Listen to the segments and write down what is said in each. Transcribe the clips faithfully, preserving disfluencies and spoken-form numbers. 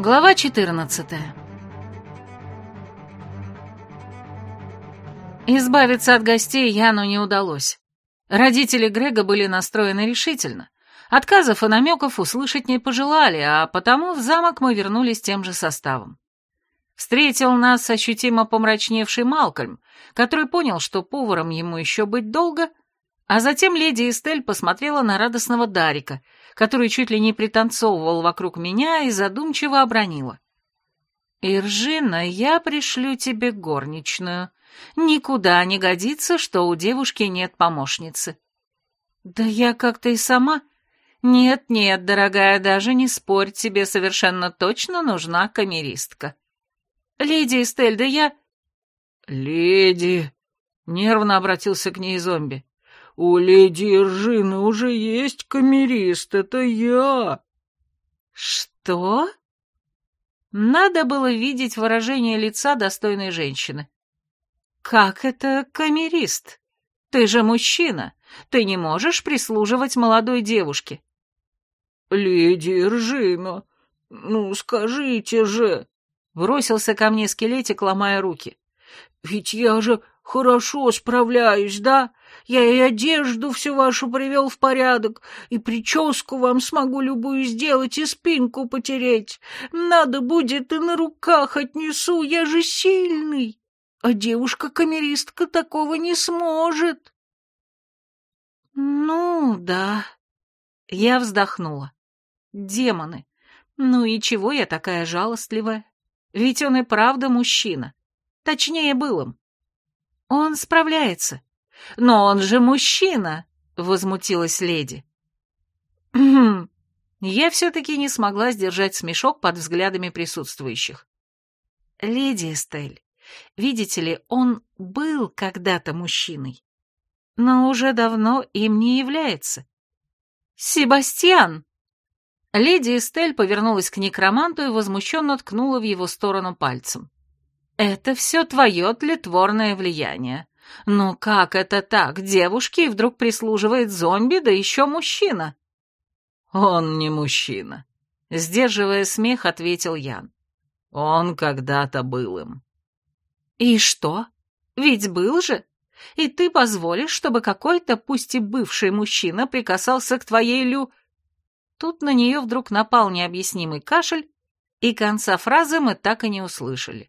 Глава четырнадцатая. Избавиться от гостей Яну не удалось. Родители Грега были настроены решительно. Отказов и намеков услышать не пожелали, а потому в замок мы вернулись тем же составом. Встретил нас ощутимо помрачневший Малкольм, который понял, что поваром ему еще быть долго, а затем леди Эстель посмотрела на радостного Дарика, который чуть ли не пританцовывал вокруг меня и задумчиво обронила. «Иржина, я пришлю тебе горничную. Никуда не годится, что у девушки нет помощницы». «Да я как-то и сама...» «Нет-нет, дорогая, даже не спорь, тебе совершенно точно нужна камеристка». «Леди Эстель, да я...» «Леди...» — нервно обратился к ней зомби. «У леди Иржины уже есть камерист, это я». «Что?» Надо было видеть выражение лица достойной женщины. «Как это камерист? Ты же мужчина, ты не можешь прислуживать молодой девушке». «Леди Иржина, ну скажите же...» Бросился ко мне скелетик, ломая руки. «Ведь я же хорошо справляюсь, да? Я и одежду всю вашу привел в порядок, и прическу вам смогу любую сделать, и спинку потереть. Надо будет, и на руках отнесу, я же сильный, а девушка-камеристка такого не сможет». «Ну, да...» Я вздохнула. «Демоны! Ну и чего я такая жалостливая? Ведь он и правда мужчина. Точнее, был им. Он справляется. Но он же мужчина!» — возмутилась леди. «Хм...» Я все-таки не смогла сдержать смешок под взглядами присутствующих. «Леди Эстель, видите ли, он был когда-то мужчиной, но уже давно им не является. Себастьян!» Леди Эстель повернулась к некроманту и возмущенно ткнула в его сторону пальцем. «Это все твое тлетворное влияние. Ну как это так? Девушке вдруг прислуживает зомби, да еще мужчина?» «Он не мужчина», — сдерживая смех, ответил Ян. «Он когда-то был им». «И что? Ведь был же. И ты позволишь, чтобы какой-то, пусть и бывший мужчина, прикасался к твоей лю...» Тут на нее вдруг напал необъяснимый кашель, и конца фразы мы так и не услышали.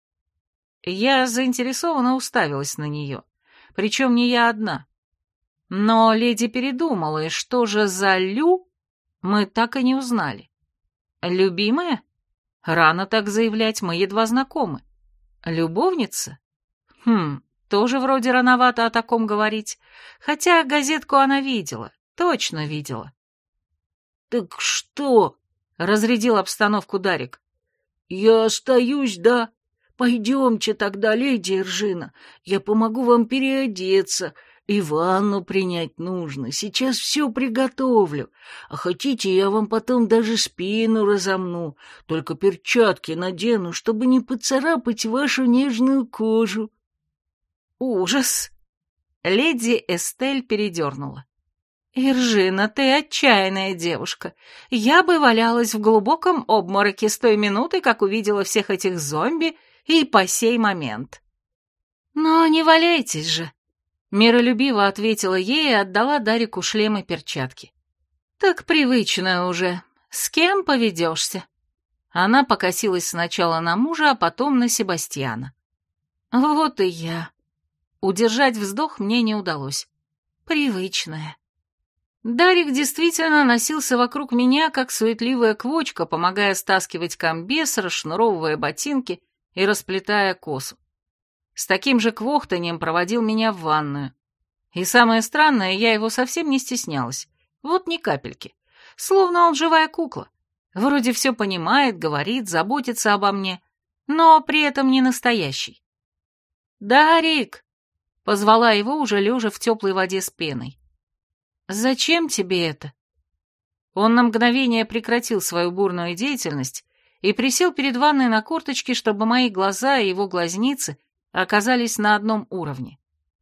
Я заинтересованно уставилась на нее, причем не я одна. Но леди передумала, и что же за лю, мы так и не узнали. Любимая? Рано так заявлять, мы едва знакомы. Любовница? Хм, тоже вроде рановато о таком говорить, хотя газетку она видела, точно видела. «Так что?» — разрядил обстановку Дарик. «Я остаюсь, да? Пойдемте тогда, леди Иржина, я помогу вам переодеться, и ванну принять нужно, сейчас все приготовлю, а хотите, я вам потом даже спину разомну, только перчатки надену, чтобы не поцарапать вашу нежную кожу». Ужас! Леди Эстель передернула. «Иржина, ты отчаянная девушка. Я бы валялась в глубоком обмороке с той минуты, как увидела всех этих зомби, и по сей момент». «Но не валяйтесь же», — миролюбиво ответила ей и отдала Дарику шлем и перчатки. «Так привычно уже. С кем поведешься?» Она покосилась сначала на мужа, а потом на Себастьяна. «Вот и я». Удержать вздох мне не удалось. «Привычная». Дарик действительно носился вокруг меня, как суетливая квочка, помогая стаскивать комбез, расшнуровывая ботинки и расплетая косу. С таким же квохтаньем проводил меня в ванную. И самое странное, я его совсем не стеснялась. Вот ни капельки. Словно он живая кукла. Вроде все понимает, говорит, заботится обо мне, но при этом не настоящий. «Дарик!» — позвала его, уже лежа в теплой воде с пеной. «Зачем тебе это?» Он на мгновение прекратил свою бурную деятельность и присел перед ванной на корточки, чтобы мои глаза и его глазницы оказались на одном уровне.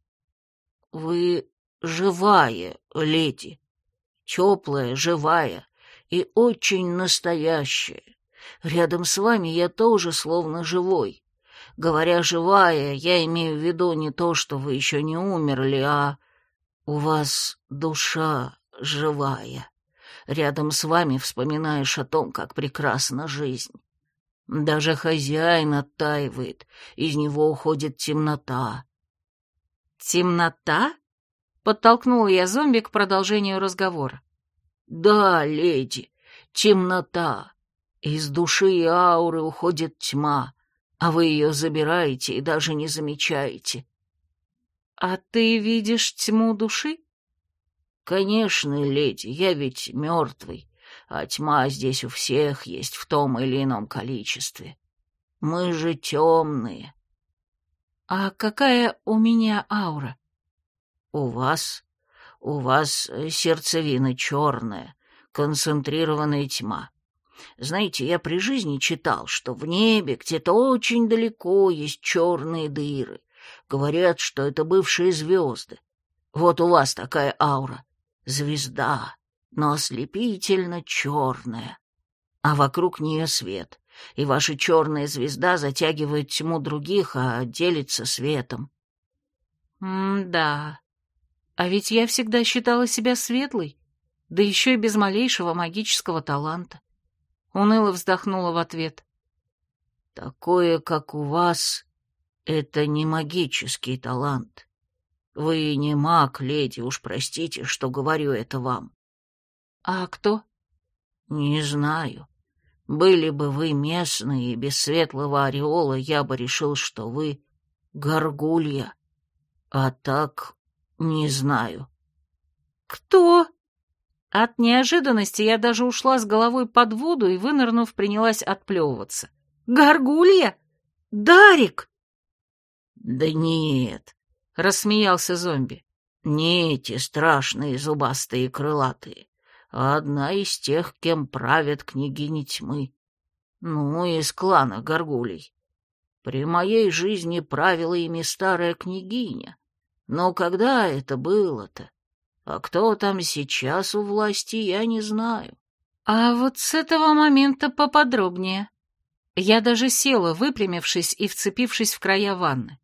«Вы живая, леди, теплая, живая и очень настоящая. Рядом с вами я тоже словно живой. Говоря «живая», я имею в виду не то, что вы еще не умерли, а у вас душа живая. Рядом с вами вспоминаешь о том, как прекрасна жизнь. Даже хозяин оттаивает, из него уходит темнота». «Темнота?» — подтолкнула я зомби к продолжению разговора. «Да, леди, темнота. Из души и ауры уходит тьма, а вы ее забираете и даже не замечаете». «А ты видишь тьму души?» «Конечно, леди, я ведь мертвый, а тьма здесь у всех есть в том или ином количестве. Мы же темные». «А какая у меня аура?» «У вас? У вас сердцевина черная, концентрированная тьма. Знаете, я при жизни читал, что в небе где-то очень далеко есть черные дыры. Говорят, что это бывшие звезды. Вот у вас такая аура. Звезда, но ослепительно черная. А вокруг нее свет, и ваша черная звезда затягивает тьму других, а делится светом». «М-да. А ведь я всегда считала себя светлой, да еще и без малейшего магического таланта». Уныло вздохнула в ответ. «Такое, как у вас, это не магический талант. Вы не маг, леди, уж простите, что говорю это вам». «А кто?» «Не знаю. Были бы вы местные и без светлого ореола, я бы решил, что вы горгулья. А так не знаю». «Кто?» От неожиданности я даже ушла с головой под воду и, вынырнув, принялась отплевываться. «Горгулья? Дарик!» «Да нет», — рассмеялся зомби, — «не эти страшные зубастые и крылатые, а одна из тех, кем правят княгини тьмы. Ну, из клана горгулей. При моей жизни правила ими старая княгиня. Но когда это было-то? А кто там сейчас у власти, я не знаю». А вот с этого момента поподробнее. Я даже села, выпрямившись и вцепившись в края ванны.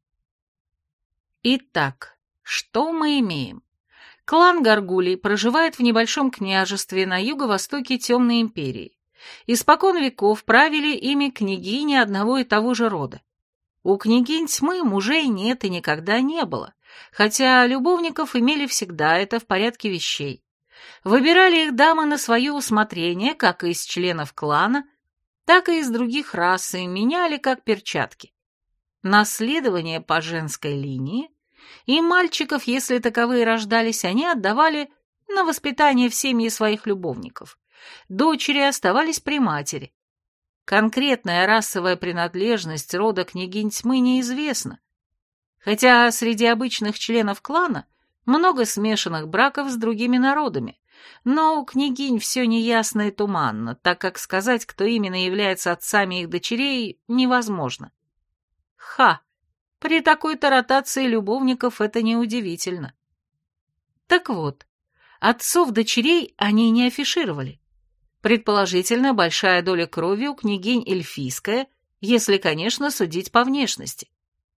Итак, что мы имеем? Клан Горгулей проживает в небольшом княжестве на юго-востоке Темной империи. Испокон веков правили ими княгини одного и того же рода. У княгинь тьмы мужей нет и никогда не было, хотя любовников имели всегда, это в порядке вещей. Выбирали их дамы на свое усмотрение, как и из членов клана, так и из других рас, и меняли как перчатки. Наследование по женской линии, и мальчиков, если таковые рождались, они отдавали на воспитание в семьи своих любовников. Дочери оставались при матери. Конкретная расовая принадлежность рода княгинь тьмы неизвестна, хотя среди обычных членов клана много смешанных браков с другими народами, но у княгинь все неясно и туманно, так как сказать, кто именно является отцами их дочерей, невозможно. Ха! При такой-то ротации любовников это неудивительно. Так вот, отцов дочерей они не афишировали. Предположительно, большая доля крови у княгинь эльфийская, если, конечно, судить по внешности.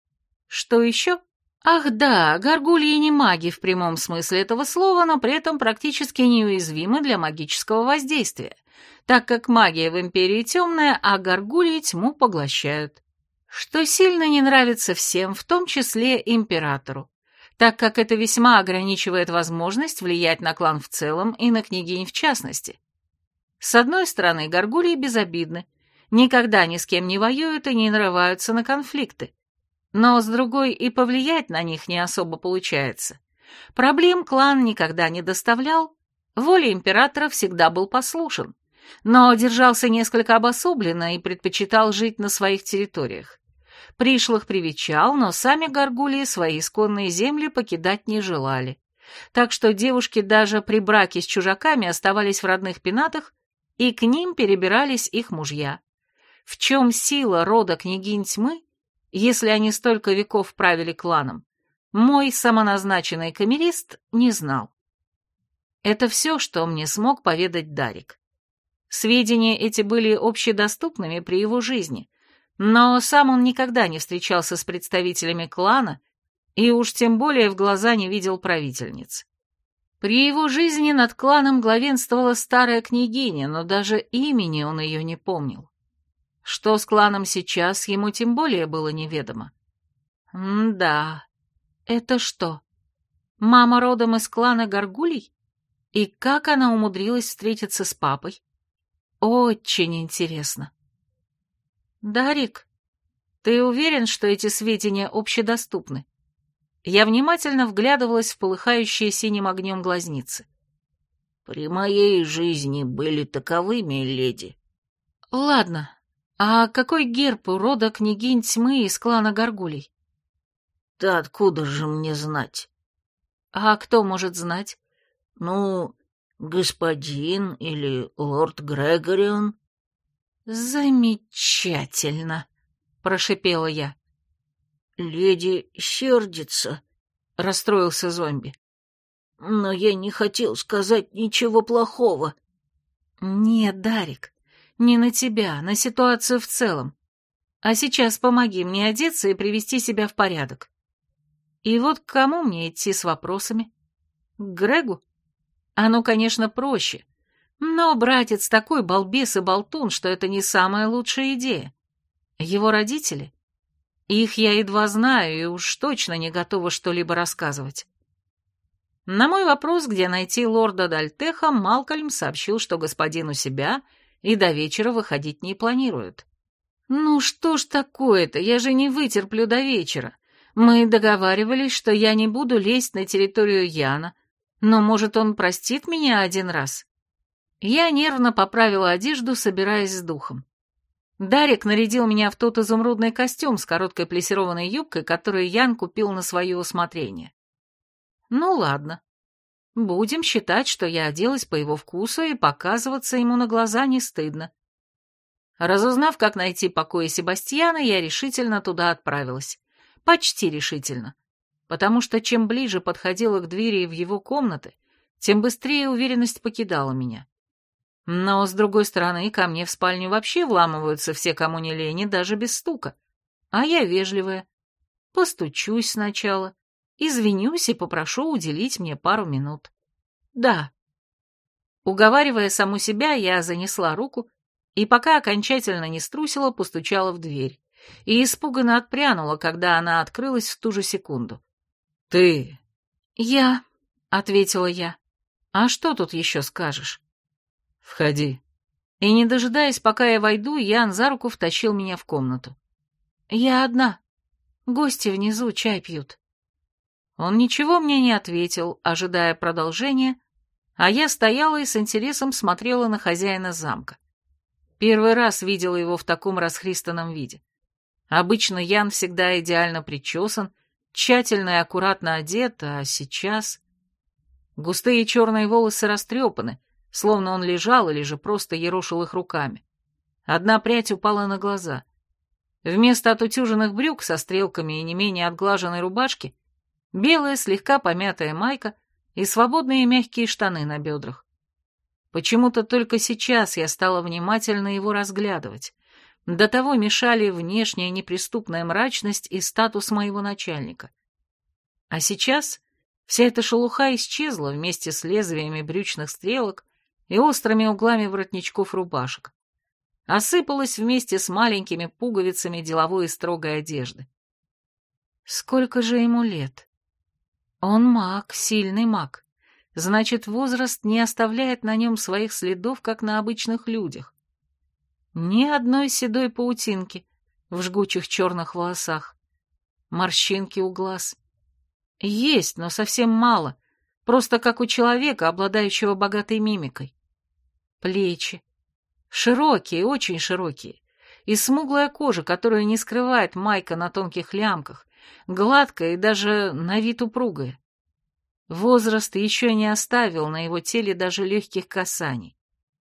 Что еще? Ах да, горгульи не маги в прямом смысле этого слова, но при этом практически неуязвимы для магического воздействия, так как магия в Империи темная, а горгульи тьму поглощают. Что сильно не нравится всем, в том числе императору, так как это весьма ограничивает возможность влиять на клан в целом и на княгинь в частности. С одной стороны, горгульи безобидны, никогда ни с кем не воюют и не нарываются на конфликты. Но с другой и повлиять на них не особо получается. Проблем клан никогда не доставлял, воле императора всегда был послушен, но держался несколько обособленно и предпочитал жить на своих территориях. Пришлых привечал, но сами горгульи свои исконные земли покидать не желали. Так что девушки даже при браке с чужаками оставались в родных пенатах, и к ним перебирались их мужья. В чем сила рода княгинь тьмы, если они столько веков правили кланом, мой самоназначенный камерист не знал. Это все, что мне смог поведать Дарик. Сведения эти были общедоступными при его жизни, но сам он никогда не встречался с представителями клана и уж тем более в глаза не видел правительниц. При его жизни над кланом главенствовала старая княгиня, но даже имени он ее не помнил. Что с кланом сейчас, ему тем более было неведомо. М-да, это что, мама родом из клана Горгулей? И как она умудрилась встретиться с папой? Очень интересно. Дарик, ты уверен, что эти сведения общедоступны? Я внимательно вглядывалась в полыхающие синим огнем глазницы. При моей жизни были таковыми, леди. Ладно, а какой герб у рода княгинь тьмы из клана Горгулей? Да откуда же мне знать? А кто может знать? Ну, господин или лорд Грегорион. Замечательно, прошипела я. Леди сердится, расстроился зомби. Но я не хотел сказать ничего плохого. Нет, Дарик, не на тебя, на ситуацию в целом. А сейчас помоги мне одеться и привести себя в порядок. И вот к кому мне идти с вопросами? К Грегу? Оно, конечно, проще, но братец такой балбес и болтун, что это не самая лучшая идея. Его родители? Их я едва знаю и уж точно не готова что-либо рассказывать. На мой вопрос, где найти лорда Дальтеха, Малкольм сообщил, что господин у себя и до вечера выходить не планирует. Ну что ж такое-то, я же не вытерплю до вечера. Мы договаривались, что я не буду лезть на территорию Яна, но, может, он простит меня один раз? Я нервно поправила одежду, собираясь с духом. Дарик нарядил меня в тот изумрудный костюм с короткой плессированной юбкой, который Ян купил на свое усмотрение. Ну ладно. Будем считать, что я оделась по его вкусу, и показываться ему на глаза не стыдно. Разузнав, как найти покои Себастьяна, я решительно туда отправилась. Почти решительно. Потому что чем ближе подходила к двери в его комнаты, тем быстрее уверенность покидала меня. Но, с другой стороны, ко мне в спальню вообще вламываются все, кому не лень, даже без стука. А я вежливая. Постучусь сначала, извинюсь и попрошу уделить мне пару минут. Да. Уговаривая саму себя, я занесла руку и, пока окончательно не струсила, постучала в дверь и испуганно отпрянула, когда она открылась в ту же секунду. «Ты...» «Я...» — ответила я. «А что тут еще скажешь?» «Входи». И, не дожидаясь, пока я войду, Ян за руку втащил меня в комнату. «Я одна. Гости внизу чай пьют». Он ничего мне не ответил, ожидая продолжения, а я стояла и с интересом смотрела на хозяина замка. Первый раз видела его в таком расхристанном виде. Обычно Ян всегда идеально причесан, тщательно и аккуратно одет, а сейчас... Густые черные волосы растрепаны, словно он лежал или же просто ерошил их руками. Одна прядь упала на глаза. Вместо отутюженных брюк со стрелками и не менее отглаженной рубашки белая слегка помятая майка и свободные мягкие штаны на бедрах. Почему-то только сейчас я стала внимательно его разглядывать. До того мешали внешняя неприступная мрачность и статус моего начальника. А сейчас вся эта шелуха исчезла вместе с лезвиями брючных стрелок и острыми углами воротничков рубашек. Осыпалась вместе с маленькими пуговицами деловой и строгой одежды. Сколько же ему лет? Он маг, сильный маг. Значит, возраст не оставляет на нем своих следов, как на обычных людях. Ни одной седой паутинки в жгучих черных волосах. Морщинки у глаз. Есть, но совсем мало, просто как у человека, обладающего богатой мимикой. Плечи. Широкие, очень широкие. И смуглая кожа, которую не скрывает майка на тонких лямках, гладкая и даже на вид упругая. Возраст еще не оставил на его теле даже легких касаний.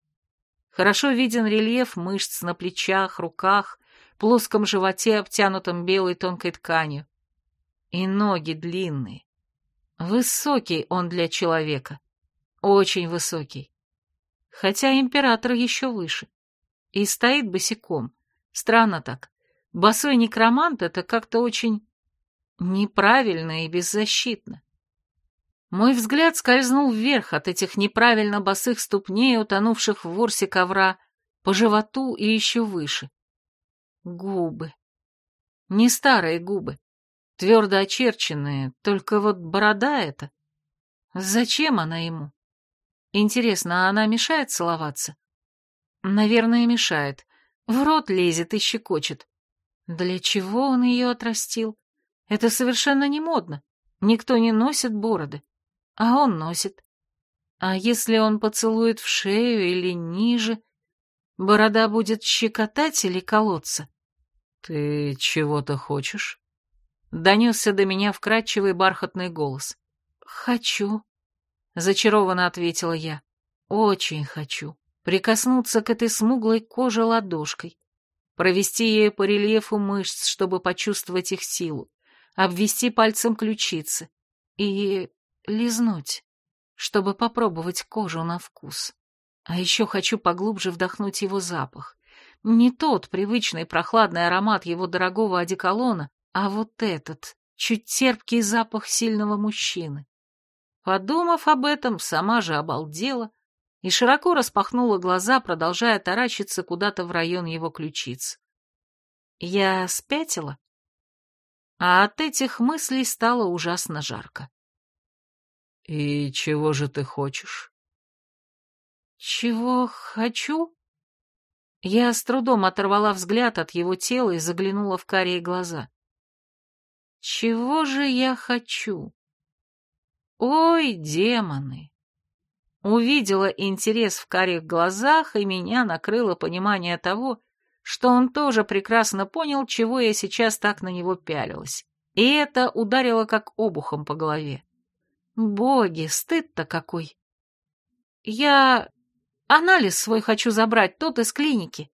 Хорошо виден рельеф мышц на плечах, руках, плоском животе, обтянутом белой тонкой тканью. И ноги длинные. Высокий он для человека. Очень высокий. хотя император еще выше. И стоит босиком. Странно так. Босой некромант — это как-то очень неправильно и беззащитно. Мой взгляд скользнул вверх от этих неправильно босых ступней, утонувших в ворсе ковра, по животу и еще выше. Губы. Не старые губы, твердо очерченные, только вот борода эта. Зачем она ему? Интересно, а она мешает целоваться? Наверное, мешает. В рот лезет и щекочет. Для чего он ее отрастил? Это совершенно не модно. Никто не носит бороды. А он носит. А если он поцелует в шею или ниже, борода будет щекотать или колоться? «Ты чего-то хочешь?» Донесся до меня вкрадчивый бархатный голос. «Хочу», — зачарованно ответила я. «Очень хочу прикоснуться к этой смуглой коже ладошкой, провести ею по рельефу мышц, чтобы почувствовать их силу, обвести пальцем ключицы и лизнуть, чтобы попробовать кожу на вкус. А еще хочу поглубже вдохнуть его запах. Не тот привычный прохладный аромат его дорогого одеколона, а вот этот, чуть терпкий запах сильного мужчины. Подумав об этом, сама же обалдела и широко распахнула глаза, продолжая таращиться куда-то в район его ключиц. Я спятила, а от этих мыслей стало ужасно жарко. «И чего же ты хочешь?» «Чего хочу?» Я с трудом оторвала взгляд от его тела и заглянула в карие глаза. «Чего же я хочу?» «Ой, демоны!» Увидела интерес в карих глазах, и меня накрыло понимание того, что он тоже прекрасно понял, чего я сейчас так на него пялилась. И это ударило как обухом по голове. Боги, стыд-то какой! Я анализ свой хочу забрать, тот из клиники.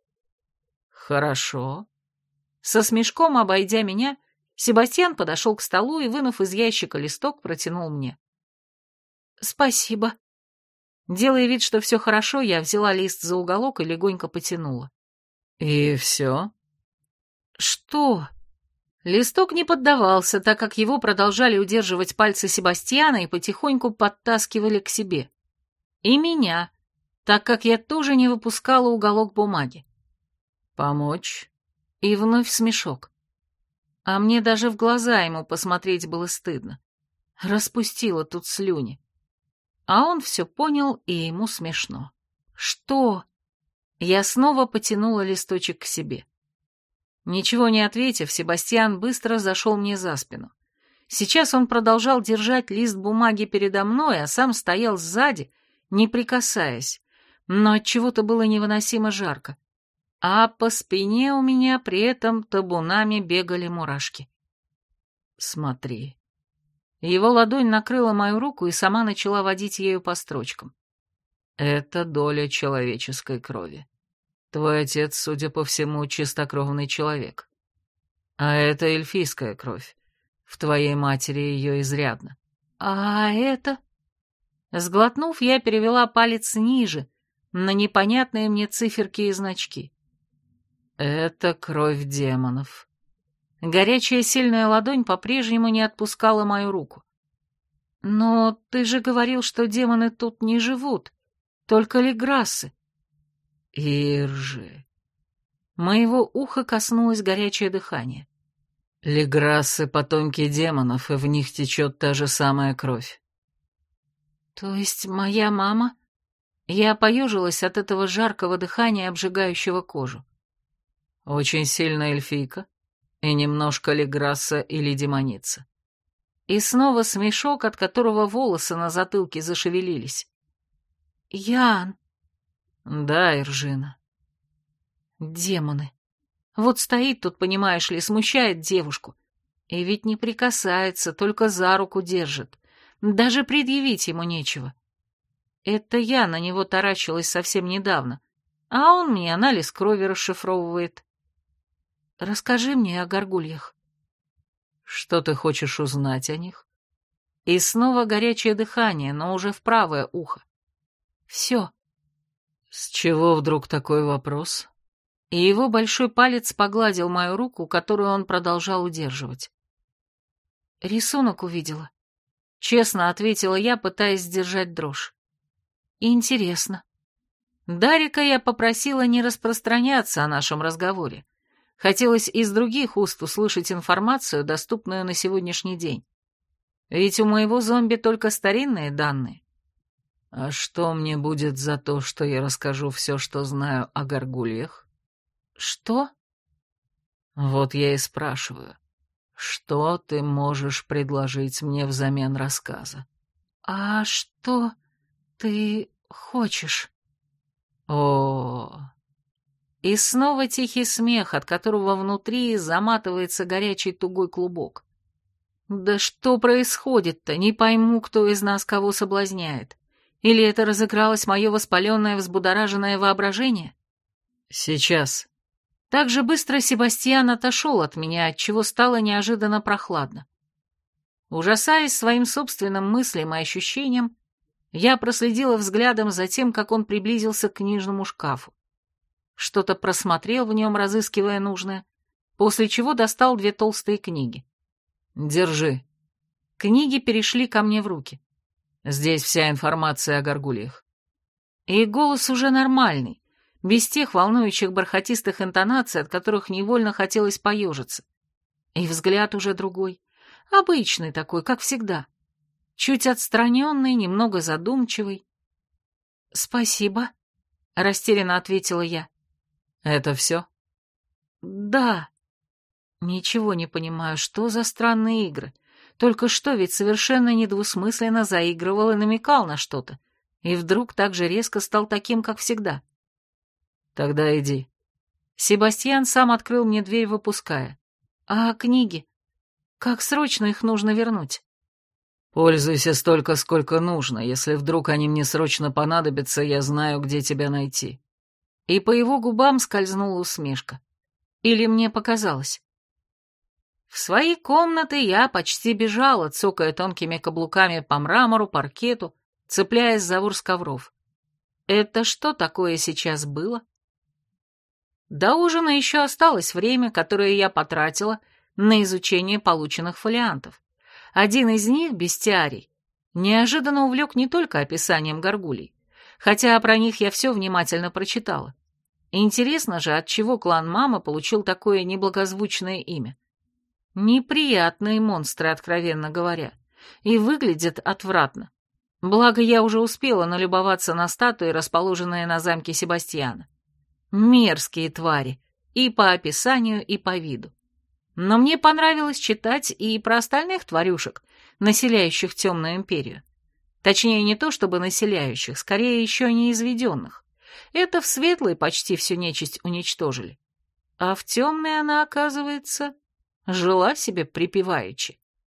Хорошо. Со смешком, обойдя меня, Себастьян подошел к столу и, вынув из ящика листок, протянул мне. Спасибо. Делая вид, что все хорошо, я взяла лист за уголок и легонько потянула. И все? Что? Листок не поддавался, так как его продолжали удерживать пальцы Себастьяна и потихоньку подтаскивали к себе. И меня, так как я тоже не выпускала уголок бумаги. Помочь? И вновь смешок. А мне даже в глаза ему посмотреть было стыдно. Распустила тут слюни. А он все понял, и ему смешно. Что? Я снова потянула листочек к себе. Ничего не ответив, Себастьян быстро зашел мне за спину. Сейчас он продолжал держать лист бумаги передо мной, а сам стоял сзади, не прикасаясь, но отчего-то было невыносимо жарко. А по спине у меня при этом табунами бегали мурашки. Смотри. Его ладонь накрыла мою руку и сама начала водить ею по строчкам. Это доля человеческой крови. Твой отец, судя по всему, чистокровный человек. А это эльфийская кровь. В твоей матери ее изрядно. А это... Сглотнув, я перевела палец ниже, на непонятные мне циферки и значки. Это кровь демонов. Горячая сильная ладонь по-прежнему не отпускала мою руку. Но ты же говорил, что демоны тут не живут, только леграссы. Иржи. Моего уха коснулось горячее дыхание. Леграссы — потомки демонов, и в них течет та же самая кровь. То есть моя мама... Я поежилась от этого жаркого дыхания, обжигающего кожу. Очень сильная эльфийка и немножко леграсса или демоница. И снова смешок, от которого волосы на затылке зашевелились. Ян. Да, Иржина. Демоны. Вот стоит тут, понимаешь ли, смущает девушку. И ведь не прикасается, только за руку держит. Даже предъявить ему нечего. Это я на него таращилась совсем недавно, а он мне анализ крови расшифровывает. Расскажи мне о горгульях. Что ты хочешь узнать о них? И снова горячее дыхание, но уже в правое ухо. Все. С чего вдруг такой вопрос? И его большой палец погладил мою руку, которую он продолжал удерживать. Рисунок увидела. Честно ответила я, пытаясь сдержать дрожь. Интересно. Дарика я попросила не распространяться о нашем разговоре. Хотелось из других уст услышать информацию, доступную на сегодняшний день. Ведь у моего зомби только старинные данные. А что мне будет за то, что я расскажу все, что знаю о горгульях? Что? Вот я и спрашиваю. Что ты можешь предложить мне взамен рассказа? А что ты хочешь? О, И снова тихий смех, от которого внутри заматывается горячий тугой клубок. Да что происходит-то? Не пойму, кто из нас кого соблазняет. Или это разыгралось мое воспаленное, взбудораженное воображение? Сейчас. Так же быстро Себастьян отошел от меня, отчего стало неожиданно прохладно. Ужасаясь своим собственным мыслям и ощущениям, я проследила взглядом за тем, как он приблизился к книжному шкафу. Что-то просмотрел в нем, разыскивая нужное, после чего достал две толстые книги. Держи. Книги перешли ко мне в руки. Здесь вся информация о горгульях. И голос уже нормальный, без тех волнующих бархатистых интонаций, от которых невольно хотелось поежиться. И взгляд уже другой, обычный такой, как всегда. Чуть отстраненный, немного задумчивый. «Спасибо», — растерянно ответила я. «Это все?» «Да». Ничего не понимаю, что за странные игры. Только что ведь совершенно недвусмысленно заигрывал и намекал на что-то. И вдруг так же резко стал таким, как всегда. «Тогда иди». Себастьян сам открыл мне дверь, выпуская. «А книги? Как срочно их нужно вернуть?» «Пользуйся столько, сколько нужно. Если вдруг они мне срочно понадобятся, я знаю, где тебя найти». И по его губам скользнула усмешка. Или мне показалось? В свои комнаты я почти бежала, цокая тонкими каблуками по мрамору, паркету, цепляясь за ворс ковров. Это что такое сейчас было? До ужина еще осталось время, которое я потратила на изучение полученных фолиантов. Один из них, бестиарий, неожиданно увлек не только описанием горгулей, хотя про них я все внимательно прочитала. Интересно же, отчего клан мамы получил такое неблагозвучное имя. Неприятные монстры, откровенно говоря, и выглядят отвратно. Благо, я уже успела налюбоваться на статуи, расположенные на замке Себастьяна. Мерзкие твари, и по описанию, и по виду. Но мне понравилось читать и про остальных тварюшек, населяющих Темную Империю. Точнее, не то чтобы населяющих, скорее еще не изведенных. Это в Светлой почти всю нечисть уничтожили. А в Темной она, оказывается, жила себе припеваючи.